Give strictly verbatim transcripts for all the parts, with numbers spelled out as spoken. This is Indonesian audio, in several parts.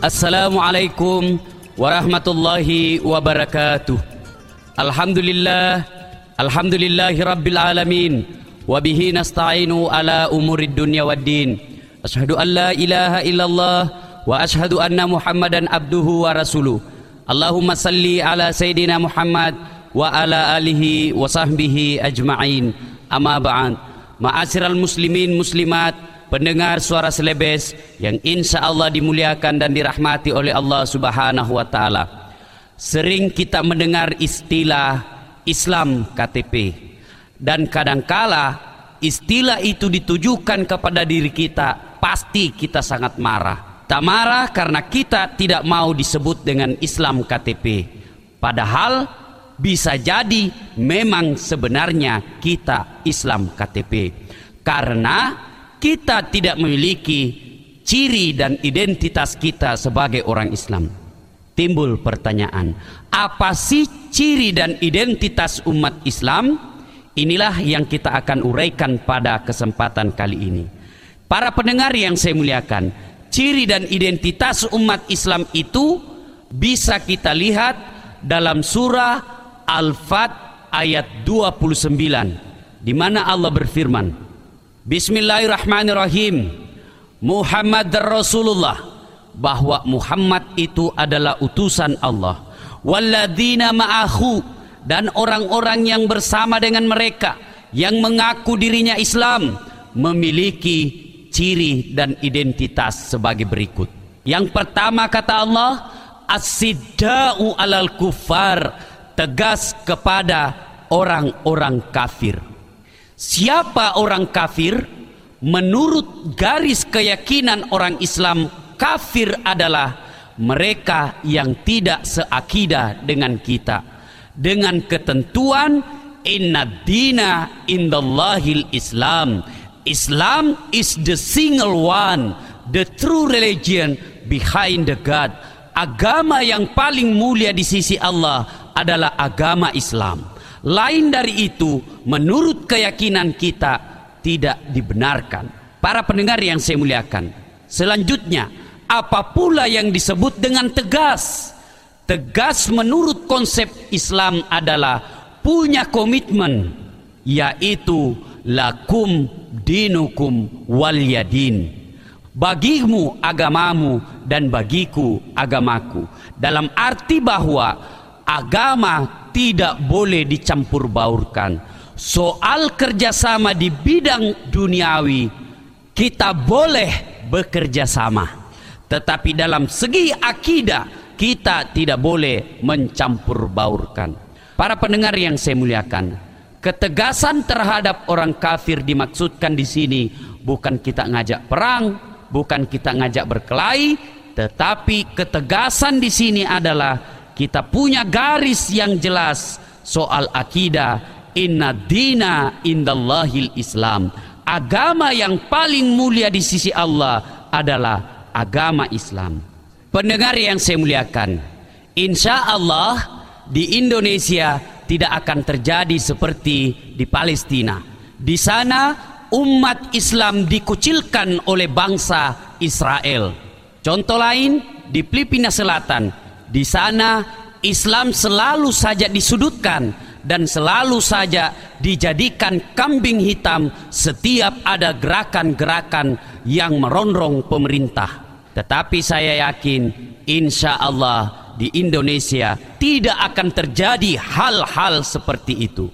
Assalamualaikum warahmatullahi wabarakatuh. Alhamdulillah, alhamdulillahi rabbil alamin. Wabihi nasta'inu ala umurid dunya waddin. Ashhadu an la ilaha illallah wa ashhadu anna Muhammadan abduhu wa rasuluh. Allahumma salli ala Sayyidina Muhammad wa ala alihi wa sahbihi ajma'in. Amma ba'd. Ma'asyiral muslimin muslimat, pendengar suara Selebes yang insya Allah dimuliakan dan dirahmati oleh Allah subhanahu wa ta'ala. Sering kita mendengar istilah Islam K T P, dan kadangkala istilah itu ditujukan kepada diri kita, pasti kita sangat marah. Tak marah karena kita tidak mau disebut dengan Islam K T P, padahal bisa jadi memang sebenarnya kita Islam K T P, karena kita tidak memiliki ciri dan identitas kita sebagai orang Islam. Timbul pertanyaan, apa sih ciri dan identitas umat Islam? Inilah yang kita akan uraikan pada kesempatan kali ini. Para pendengar yang saya muliakan, ciri dan identitas umat Islam itu bisa kita lihat dalam surah Al-Fat ayat dua puluh sembilan, di mana Allah berfirman, Bismillahirrahmanirrahim, Muhammad Rasulullah, bahwa Muhammad itu adalah utusan Allah, walladzina ma'ahu, dan orang-orang yang bersama dengan mereka yang mengaku dirinya Islam memiliki ciri dan identitas sebagai berikut. Yang pertama kata Allah, as-sidda'u alal kufar, tegas kepada orang-orang kafir. Siapa orang kafir? Menurut garis keyakinan orang Islam, kafir adalah mereka yang tidak seakidah dengan kita, dengan ketentuan inna dina indallahil Islam. Islam is the single one, the true religion behind the God. Agama yang paling mulia di sisi Allah adalah agama Islam. Lain dari itu, menurut keyakinan kita, tidak dibenarkan. Para pendengar yang saya muliakan, selanjutnya, apa pula yang disebut dengan tegas? Tegas menurut konsep Islam adalah punya komitmen, yaitu lakum dinukum waliyadin. Bagimu agamamu dan bagiku agamaku. Dalam arti bahwa agama tidak boleh dicampur baurkan. Soal kerjasama di bidang duniawi, kita boleh bekerja sama, tetapi dalam segi akidah kita tidak boleh mencampur baurkan. Para pendengar yang saya muliakan, ketegasan terhadap orang kafir dimaksudkan di sini bukan kita ngajak perang, bukan kita ngajak berkelahi, tetapi ketegasan di sini adalah kita punya garis yang jelas soal akidah. Inna dina indallahil Islam. Agama yang paling mulia di sisi Allah adalah agama Islam. Pendengar yang saya muliakan, insya Allah di Indonesia tidak akan terjadi seperti di Palestina. Di sana umat Islam dikucilkan oleh bangsa Israel. Contoh lain di Filipina Selatan. Di sana Islam selalu saja disudutkan dan selalu saja dijadikan kambing hitam setiap ada gerakan-gerakan yang merongrong pemerintah. Tetapi saya yakin insya Allah di Indonesia tidak akan terjadi hal-hal seperti itu.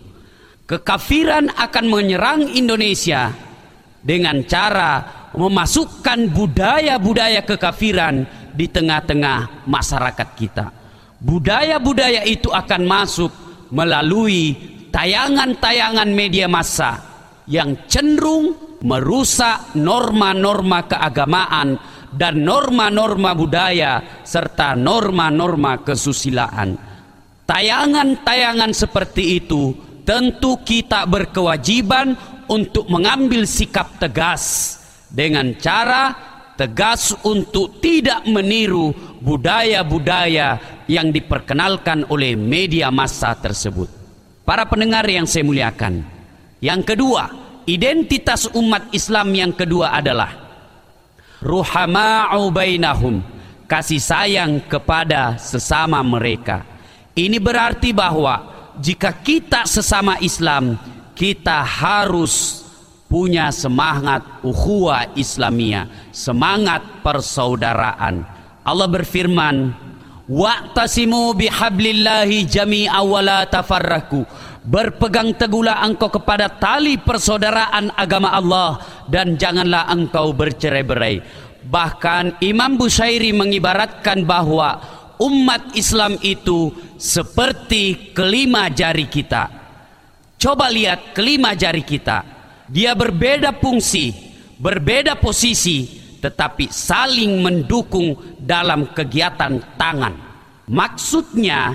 Kekafiran akan menyerang Indonesia dengan cara memasukkan budaya-budaya kekafiran di tengah-tengah masyarakat kita. Budaya-budaya itu akan masuk melalui tayangan-tayangan media massa yang cenderung merusak norma-norma keagamaan dan norma-norma budaya serta norma-norma kesusilaan. Tayangan-tayangan seperti itu tentu kita berkewajiban untuk mengambil sikap tegas dengan cara tegas untuk tidak meniru budaya-budaya yang diperkenalkan oleh media massa tersebut. Para pendengar yang saya muliakan, yang kedua, identitas umat Islam yang kedua adalah ruhama'u bainahum. kasih sayang kepada sesama mereka. Ini berarti bahwa jika kita sesama Islam, kita harus punya semangat ukhuwah Islamiyah, semangat persaudaraan. Allah berfirman, wa'tasimu bihablillahi jami'a wa la tafarraku. Berpegang teguhlah engkau kepada tali persaudaraan agama Allah dan janganlah engkau bercerai-berai. Bahkan Imam Bushairi mengibaratkan bahwa umat Islam itu seperti kelima jari kita. Coba lihat kelima jari kita. Dia berbeda fungsi, berbeda posisi, tetapi saling mendukung dalam kegiatan tangan. Maksudnya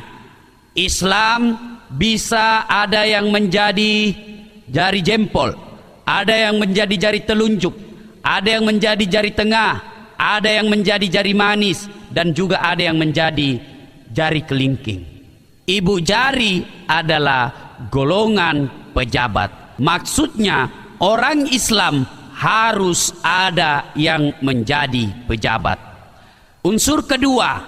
Islam bisa ada yang menjadi jari jempol, ada yang menjadi jari telunjuk, ada yang menjadi jari tengah, ada yang menjadi jari manis, dan juga ada yang menjadi jari kelingking. Ibu jari adalah golongan pejabat. Maksudnya orang Islam harus ada yang menjadi pejabat. Unsur kedua,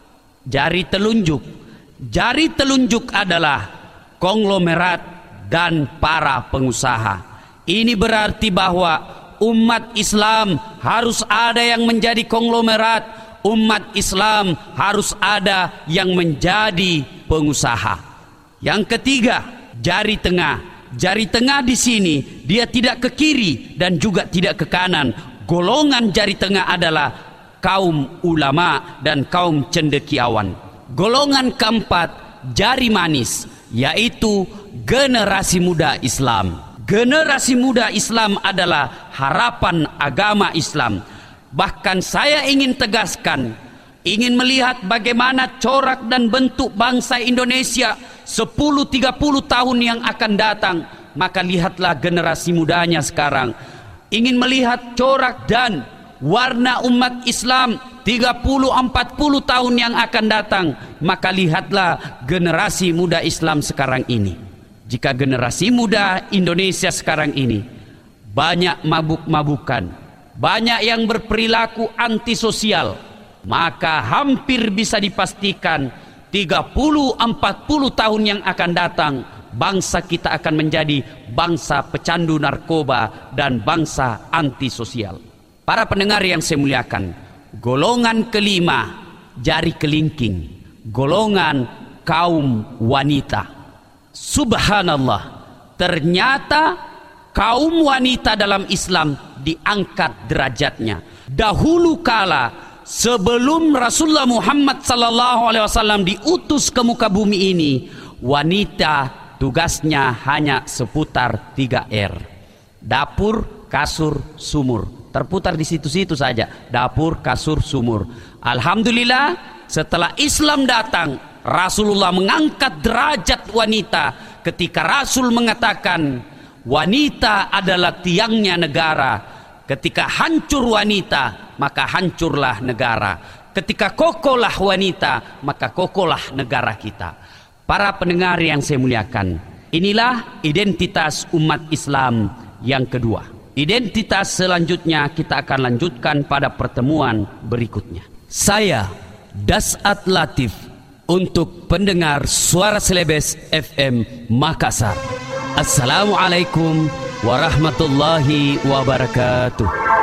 jari telunjuk. Jari telunjuk adalah konglomerat dan para pengusaha. Ini berarti bahwa umat Islam harus ada yang menjadi konglomerat, umat Islam harus ada yang menjadi pengusaha. Yang ketiga, jari tengah. Jari tengah di sini dia tidak ke kiri dan juga tidak ke kanan. Golongan jari tengah adalah kaum ulama dan kaum cendekiawan. Golongan keempat, jari manis, yaitu generasi muda Islam. Generasi muda Islam adalah harapan agama Islam. Bahkan saya ingin tegaskan, ingin melihat bagaimana corak dan bentuk bangsa Indonesia sepuluh tiga puluh tahun yang akan datang, maka lihatlah generasi mudanya sekarang. Ingin melihat corak dan warna umat Islam tiga puluh empat puluh tahun yang akan datang, maka lihatlah generasi muda Islam sekarang ini. Jika generasi muda Indonesia sekarang ini banyak mabuk-mabukan, banyak yang berperilaku antisosial, maka hampir bisa dipastikan tiga puluh empat puluh tahun yang akan datang, bangsa kita akan menjadi bangsa pecandu narkoba dan bangsa antisosial. Para pendengar yang saya muliakan, golongan kelima, jari kelingking, golongan kaum wanita. Subhanallah, ternyata kaum wanita dalam Islam diangkat derajatnya. Dahulu kala, sebelum Rasulullah Muhammad sallallahu alaihi wasallam diutus ke muka bumi ini, wanita tugasnya hanya seputar tiga R. Dapur, kasur, sumur. Terputar di situ-situ saja, dapur, kasur, sumur. Alhamdulillah, setelah Islam datang, Rasulullah mengangkat derajat wanita ketika Rasul mengatakan wanita adalah tiangnya negara. Ketika hancur wanita, maka hancurlah negara. Ketika kokohlah wanita, maka kokohlah negara kita. Para pendengar yang saya muliakan, inilah identitas umat Islam yang kedua. Identitas selanjutnya kita akan lanjutkan pada pertemuan berikutnya. Saya Das'at Latif untuk pendengar Suara Selebes F M Makassar. Assalamualaikum warahmatullahi wabarakatuh.